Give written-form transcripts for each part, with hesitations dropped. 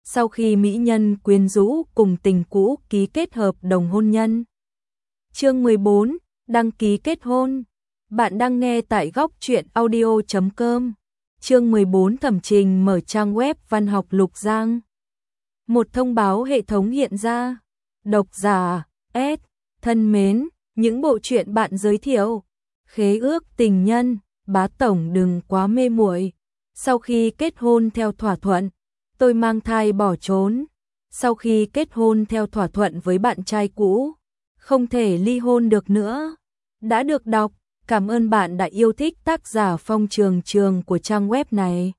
sau khi mỹ nhân quyến rũ cùng tình cũ ký kết hợp đồng hôn nhân. Chương 14, đăng ký kết hôn. Bạn đang nghe tại góc truyện audio.com. Chương 14, Thẩm Trình mở trang web văn học Lục Giang. Một thông báo hệ thống hiện ra. Độc giả S. Thân mến, những bộ truyện bạn giới thiệu. Khế ước tình nhân, bá tổng đừng quá mê muội. Sau khi kết hôn theo thỏa thuận, tôi mang thai bỏ trốn. Sau khi kết hôn theo thỏa thuận với bạn trai cũ, không thể ly hôn được nữa. Đã được đọc, cảm ơn bạn đã yêu thích tác giả Phong Trường Trường của trang web này.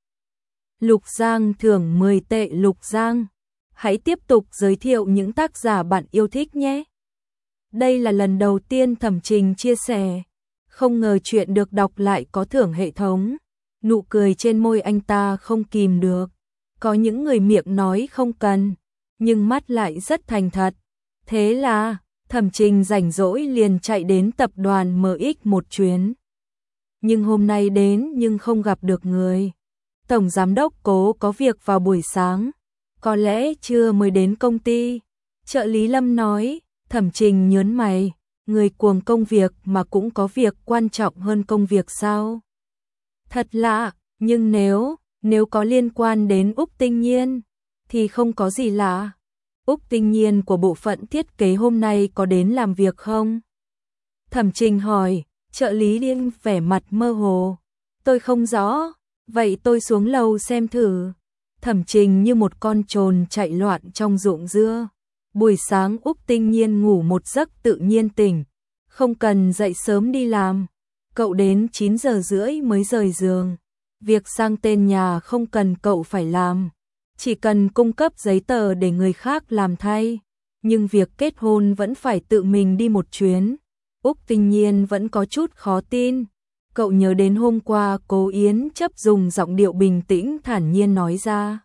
Lục Giang thưởng 10 tệ Lục Giang. Hãy tiếp tục giới thiệu những tác giả bạn yêu thích nhé. Đây là lần đầu tiên Thẩm Trình chia sẻ. Không ngờ chuyện được đọc lại có thưởng hệ thống. Nụ cười trên môi anh ta không kìm được. Có những người miệng nói không cần, nhưng mắt lại rất thành thật. Thế là Thẩm Trình rảnh rỗi liền chạy đến tập đoàn MX một chuyến. Nhưng hôm nay đến nhưng không gặp được người. Tổng giám đốc Cố có việc vào buổi sáng, có lẽ trưa mới đến công ty. Trợ lý Lâm nói. Thẩm Trình nhớn mày, người cuồng công việc mà cũng có việc quan trọng hơn công việc sao? Thật lạ, nhưng nếu có liên quan đến Úc Tinh Nhiên thì không có gì lạ. Úc Tinh Nhiên của bộ phận thiết kế hôm nay có đến làm việc không? Thẩm Trình hỏi. Trợ lý Liên vẻ mặt mơ hồ. Tôi không rõ, vậy tôi xuống lầu xem thử. Thẩm Trình như một con trồn chạy loạn trong ruộng dưa. Buổi sáng Úc Tinh Nhiên ngủ một giấc tự nhiên tỉnh, không cần dậy sớm đi làm. Cậu đến 9 giờ rưỡi mới rời giường. Việc sang tên nhà không cần cậu phải làm, chỉ cần cung cấp giấy tờ để người khác làm thay. Nhưng việc kết hôn vẫn phải tự mình đi một chuyến. Úc Tinh Nhiên vẫn có chút khó tin. Cậu nhớ đến hôm qua Cố Yến Chấp dùng giọng điệu bình tĩnh thản nhiên nói ra.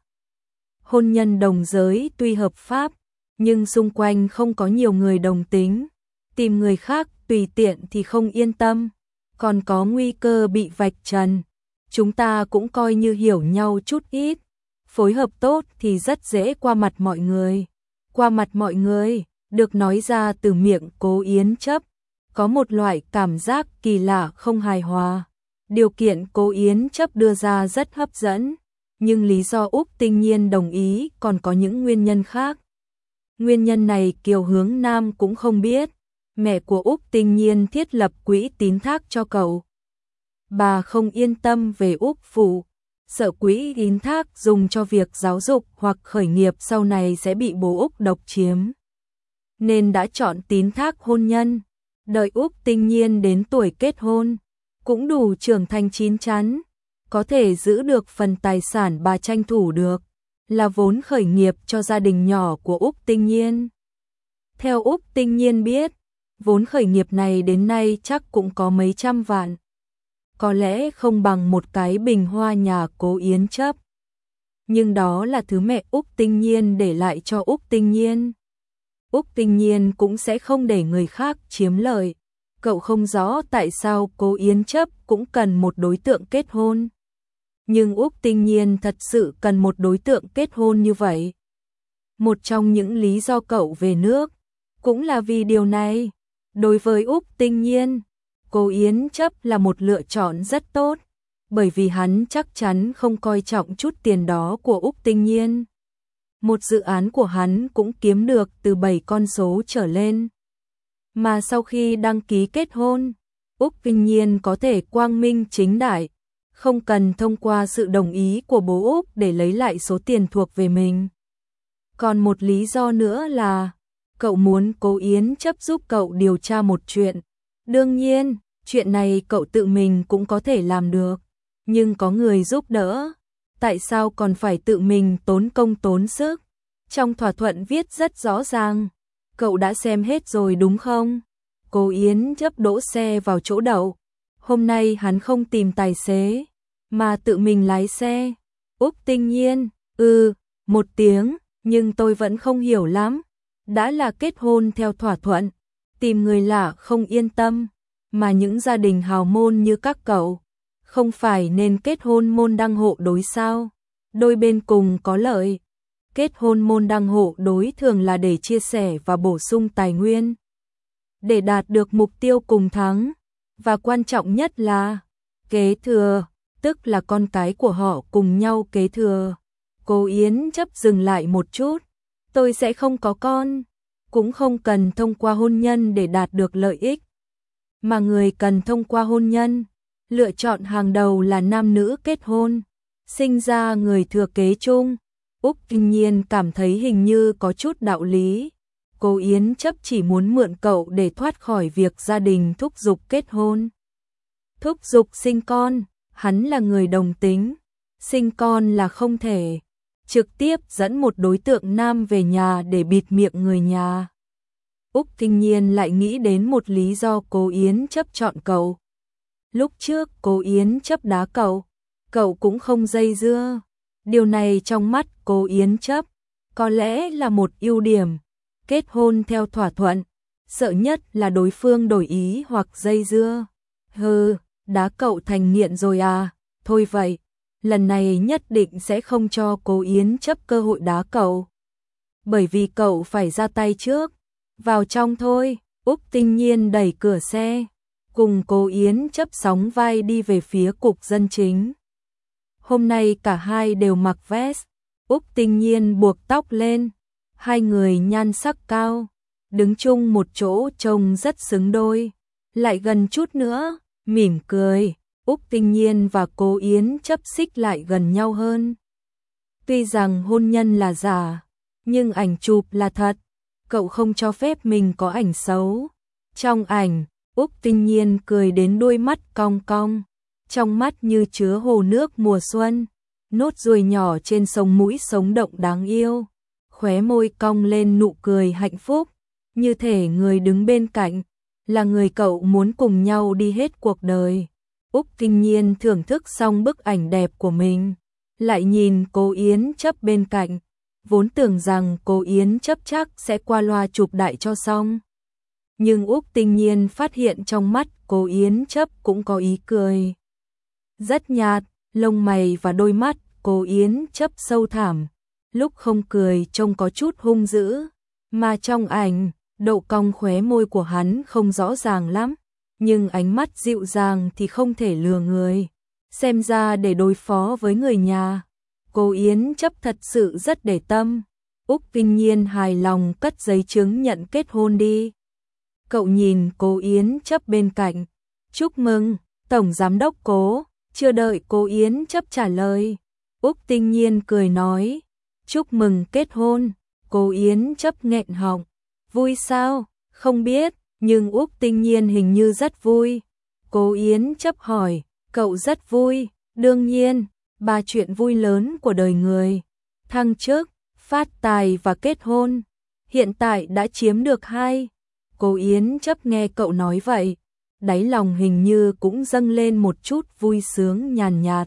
Hôn nhân đồng giới tuy hợp pháp, nhưng xung quanh không có nhiều người đồng tính. Tìm người khác tùy tiện thì không yên tâm, còn có nguy cơ bị vạch trần. Chúng ta cũng coi như hiểu nhau chút ít, phối hợp tốt thì rất dễ qua mặt mọi người. Qua mặt mọi người, được nói ra từ miệng Cố Yến Chấp, có một loại cảm giác kỳ lạ không hài hòa. Điều kiện Cố Yến Chấp đưa ra rất hấp dẫn, nhưng lý do Úc Tinh Nhiên đồng ý còn có những nguyên nhân khác. Nguyên nhân này Kiều Hướng Nam cũng không biết. Mẹ của Úc Tinh Nhiên thiết lập quỹ tín thác cho cậu. Bà không yên tâm về Úc phủ, sợ quỹ tín thác dùng cho việc giáo dục hoặc khởi nghiệp sau này sẽ bị bố Úc độc chiếm. Nên đã chọn tín thác hôn nhân. Đợi Úc Tinh Nhiên đến tuổi kết hôn, cũng đủ trưởng thành chín chắn, có thể giữ được phần tài sản bà tranh thủ được, là vốn khởi nghiệp cho gia đình nhỏ của Úc Tinh Nhiên. Theo Úc Tinh Nhiên biết, vốn khởi nghiệp này đến nay chắc cũng có mấy trăm vạn. Có lẽ không bằng một cái bình hoa nhà Cố Yến Chấp. Nhưng đó là thứ mẹ Úc Tinh Nhiên để lại cho Úc Tinh Nhiên. Úc Tinh Nhiên cũng sẽ không để người khác chiếm lợi. Cậu không rõ tại sao Cố Yến Chấp cũng cần một đối tượng kết hôn. Nhưng Úc Tinh Nhiên thật sự cần một đối tượng kết hôn như vậy. Một trong những lý do cậu về nước cũng là vì điều này. Đối với Úc Tinh Nhiên, Cố Yến Chấp là một lựa chọn rất tốt, bởi vì hắn chắc chắn không coi trọng chút tiền đó của Úc Tinh Nhiên. Một dự án của hắn cũng kiếm được từ 7 con số trở lên. Mà sau khi đăng ký kết hôn, Úc Tinh Nhiên có thể quang minh chính đại, không cần thông qua sự đồng ý của bố Úc để lấy lại số tiền thuộc về mình. Còn một lý do nữa là cậu muốn Cố Yến Chấp giúp cậu điều tra một chuyện. Đương nhiên, chuyện này cậu tự mình cũng có thể làm được, nhưng có người giúp đỡ, tại sao còn phải tự mình tốn công tốn sức? Trong thỏa thuận viết rất rõ ràng, cậu đã xem hết rồi đúng không? Cố Yến Chấp đỗ xe vào chỗ đậu. Hôm nay hắn không tìm tài xế, mà tự mình lái xe. Úc Tinh Nhiên, một tiếng, nhưng tôi vẫn không hiểu lắm. Đã là kết hôn theo thỏa thuận, tìm người lạ không yên tâm, mà những gia đình hào môn như các cậu, không phải nên kết hôn môn đăng hộ đối sao? Đôi bên cùng có lợi. Kết hôn môn đăng hộ đối thường là để chia sẻ và bổ sung tài nguyên, để đạt được mục tiêu cùng thắng, và quan trọng nhất là kế thừa, tức là con cái của họ cùng nhau kế thừa. Cô Yến chấp dừng lại một chút, tôi sẽ không có con, cũng không cần thông qua hôn nhân để đạt được lợi ích, mà người cần thông qua hôn nhân, lựa chọn hàng đầu là nam nữ kết hôn, sinh ra người thừa kế chung. Úc Kinh Nhiên cảm thấy hình như có chút đạo lý. Cô Yến chấp chỉ muốn mượn cậu để thoát khỏi việc gia đình thúc giục kết hôn, thúc giục sinh con. Hắn là người đồng tính, sinh con là không thể. Trực tiếp dẫn một đối tượng nam về nhà để bịt miệng người nhà. Úc Kinh Nhiên lại nghĩ đến một lý do cô Yến chấp chọn cậu. Lúc trước cô Yến chấp đá cậu cũng không dây dưa. Điều này trong mắt cô Yến chấp có lẽ là một ưu điểm. Kết hôn theo thỏa thuận, sợ nhất là đối phương đổi ý hoặc dây dưa. Hừ, đá cậu thành nghiện rồi à? Thôi vậy, lần này nhất định sẽ không cho cô Yến chấp cơ hội đá cậu. Bởi vì cậu phải ra tay trước. Vào trong thôi. Úc Tinh Nhiên đẩy cửa xe, cùng cô Yến chấp sóng vai đi về phía cục dân chính. Hôm nay cả hai đều mặc vest. Úc Tinh Nhiên buộc tóc lên, hai người nhan sắc cao, đứng chung một chỗ trông rất xứng đôi. Lại gần chút nữa, mỉm cười, Úc Tinh Nhiên và cô Yến chấp xích lại gần nhau hơn. Tuy rằng hôn nhân là giả, nhưng ảnh chụp là thật. Cậu không cho phép mình có ảnh xấu. Trong ảnh, Úc Tinh Nhiên cười đến đôi mắt cong cong, trong mắt như chứa hồ nước mùa xuân, nốt ruồi nhỏ trên sống mũi sống động đáng yêu, khóe môi cong lên nụ cười hạnh phúc, như thể người đứng bên cạnh là người cậu muốn cùng nhau đi hết cuộc đời. Úc Tinh Nhiên thưởng thức xong bức ảnh đẹp của mình, lại nhìn cô Yến chấp bên cạnh, vốn tưởng rằng cô Yến chấp chắc sẽ qua loa chụp đại cho xong. Nhưng Úc Tinh Nhiên phát hiện trong mắt cô Yến chấp cũng có ý cười. Rất nhạt, lông mày và đôi mắt cô Yến chấp sâu thẳm, lúc không cười trông có chút hung dữ, mà trong ảnh, độ cong khóe môi của hắn không rõ ràng lắm, nhưng ánh mắt dịu dàng thì không thể lừa người. Xem ra để đối phó với người nhà, cô Yến chấp thật sự rất để tâm. Úc Kinh Nhiên hài lòng cất giấy chứng nhận kết hôn đi. Cậu nhìn cô Yến chấp bên cạnh. Chúc mừng, Tổng Giám đốc Cố. Chưa đợi cô Yến chấp trả lời, Úc Tinh Nhiên cười nói. Chúc mừng kết hôn. Cô Yến chấp nghẹn họng. Vui sao? Không biết, nhưng Úc Tinh Nhiên hình như rất vui. Cô Yến chấp hỏi, cậu rất vui? Đương nhiên, ba chuyện vui lớn của đời người. Thăng chức, phát tài và kết hôn. Hiện tại đã chiếm được 2. Cô Yến chấp nghe cậu nói vậy, đáy lòng hình như cũng dâng lên một chút vui sướng nhàn nhạt.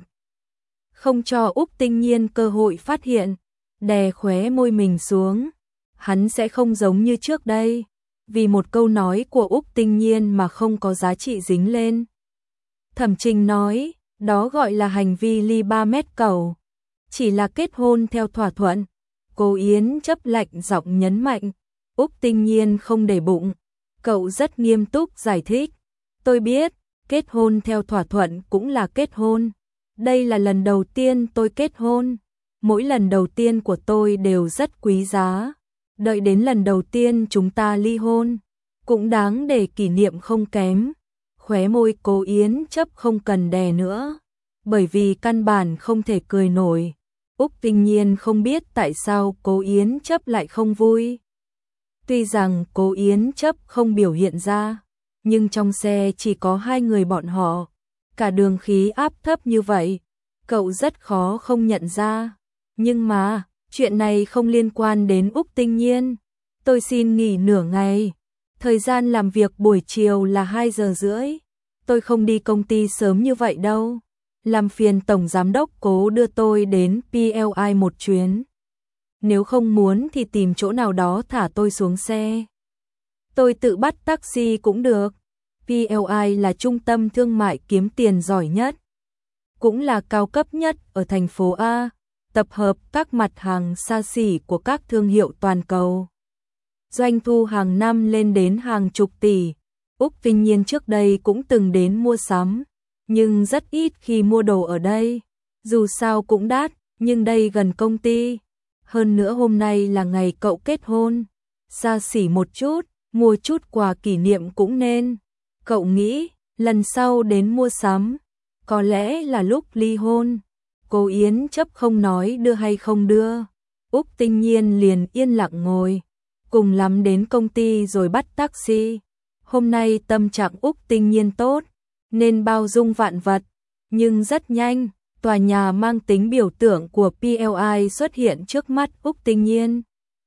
Không cho Úc Tinh Nhiên cơ hội phát hiện, đè khóe môi mình xuống. Hắn sẽ không giống như trước đây, vì một câu nói của Úc Tinh Nhiên mà không có giá trị dính lên. Thẩm Trình nói, đó gọi là hành vi ly 3 mét cầu, chỉ là kết hôn theo thỏa thuận. Cô Yến chấp lạnh giọng nhấn mạnh. Úc Tinh Nhiên không để bụng, cậu rất nghiêm túc giải thích. Tôi biết, kết hôn theo thỏa thuận cũng là kết hôn. Đây là lần đầu tiên tôi kết hôn. Mỗi lần đầu tiên của tôi đều rất quý giá. Đợi đến lần đầu tiên chúng ta ly hôn, cũng đáng để kỷ niệm không kém. Khóe môi cô Yến chấp không cần đè nữa, bởi vì căn bản không thể cười nổi. Úc Tinh Nhiên không biết tại sao cô Yến chấp lại không vui. Tuy rằng cô Yến chấp không biểu hiện ra, nhưng trong xe chỉ có 2 người bọn họ. Cả đường khí áp thấp như vậy, cậu rất khó không nhận ra. Nhưng mà, chuyện này không liên quan đến Úc Tinh Nhiên. Tôi xin nghỉ nửa ngày. Thời gian làm việc buổi chiều là 2 giờ rưỡi. Tôi không đi công ty sớm như vậy đâu. Làm phiền Tổng Giám đốc Cố đưa tôi đến PLI một chuyến. Nếu không muốn thì tìm chỗ nào đó thả tôi xuống xe. Tôi tự bắt taxi cũng được. PLI là trung tâm thương mại kiếm tiền giỏi nhất, cũng là cao cấp nhất ở thành phố A. tập hợp các mặt hàng xa xỉ của các thương hiệu toàn cầu. Doanh thu hàng năm lên đến hàng chục tỷ. Úc tuy nhiên trước đây cũng từng đến mua sắm, nhưng rất ít khi mua đồ ở đây. Dù sao cũng đắt, nhưng đây gần công ty. Hơn nữa hôm nay là ngày cậu kết hôn. Xa xỉ một chút, mua chút quà kỷ niệm cũng nên. Cậu nghĩ, lần sau đến mua sắm, có lẽ là lúc ly hôn. Cô Yến chấp không nói đưa hay không đưa. Úc Tinh Nhiên liền yên lặng ngồi. Cùng lắm đến công ty rồi bắt taxi. Hôm nay tâm trạng Úc Tinh Nhiên tốt, nên bao dung vạn vật. Nhưng rất nhanh, tòa nhà mang tính biểu tượng của PLI xuất hiện trước mắt Úc Tinh Nhiên.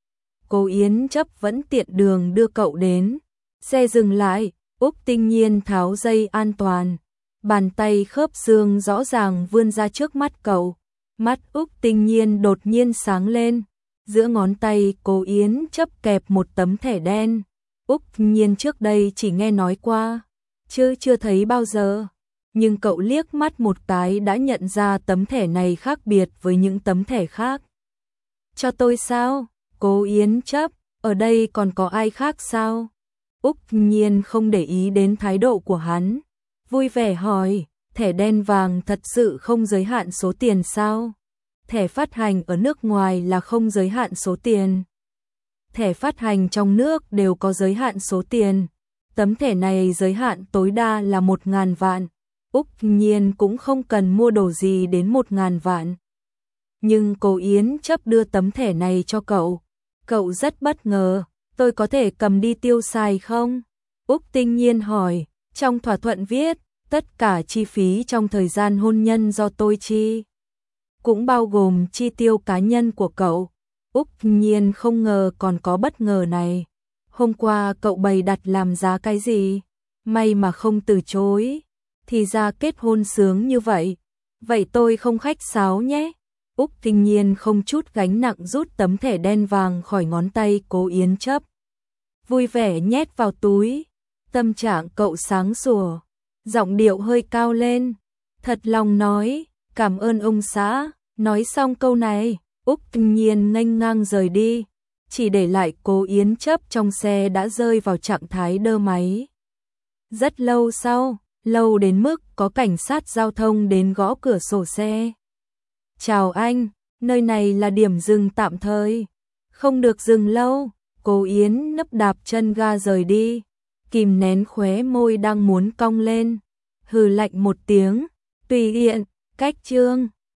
Cô Yến chấp vẫn tiện đường đưa cậu đến. Xe dừng lại, Úc Tinh Nhiên tháo dây an toàn. Bàn tay khớp xương rõ ràng vươn ra trước mắt cậu. Mắt Úc Tinh Nhiên đột nhiên sáng lên. Giữa ngón tay cô Yến chấp kẹp một tấm thẻ đen. Úc Tinh Nhiên trước đây chỉ nghe nói qua, chứ chưa thấy bao giờ. Nhưng cậu liếc mắt một cái đã nhận ra tấm thẻ này khác biệt với những tấm thẻ khác. Cho tôi sao? Cô Yến chấp, ở đây còn có ai khác sao? Úc Tinh Nhiên không để ý đến thái độ của hắn. Vui vẻ hỏi, thẻ đen vàng thật sự không giới hạn số tiền sao? Thẻ phát hành ở nước ngoài là không giới hạn số tiền. Thẻ phát hành trong nước đều có giới hạn số tiền. Tấm thẻ này giới hạn tối đa là 1.000 vạn. Úc Nhiên cũng không cần mua đồ gì đến 1.000 vạn. Nhưng cô Yến chấp đưa tấm thẻ này cho cậu. Cậu rất bất ngờ, tôi có thể cầm đi tiêu xài không? Úc Tinh Nhiên hỏi, trong thỏa thuận viết, tất cả chi phí trong thời gian hôn nhân do tôi chi. Cũng bao gồm chi tiêu cá nhân của cậu. Úc Nhiên không ngờ còn có bất ngờ này. Hôm qua cậu bày đặt làm giá cái gì? May mà không từ chối. Thì ra kết hôn sướng như vậy. Vậy tôi không khách sáo nhé. Úc Tinh Nhiên không chút gánh nặng rút tấm thẻ đen vàng khỏi ngón tay cô Yến chấp. Vui vẻ nhét vào túi. Tâm trạng cậu sáng sủa. Giọng điệu hơi cao lên. Thật lòng nói, cảm ơn ông xã. Nói xong câu này, Úc Tinh Nhiên nghênh ngang rời đi. Chỉ để lại cô Yến chấp trong xe đã rơi vào trạng thái đơ máy. Rất lâu sau, lâu đến mức có cảnh sát giao thông đến gõ cửa sổ xe. Chào anh, nơi này là điểm dừng tạm thời. Không được dừng lâu, cô Yến nấp đạp chân ga rời đi. Kìm nén khóe môi đang muốn cong lên. Hừ lạnh một tiếng, tùy tiện, cách chương.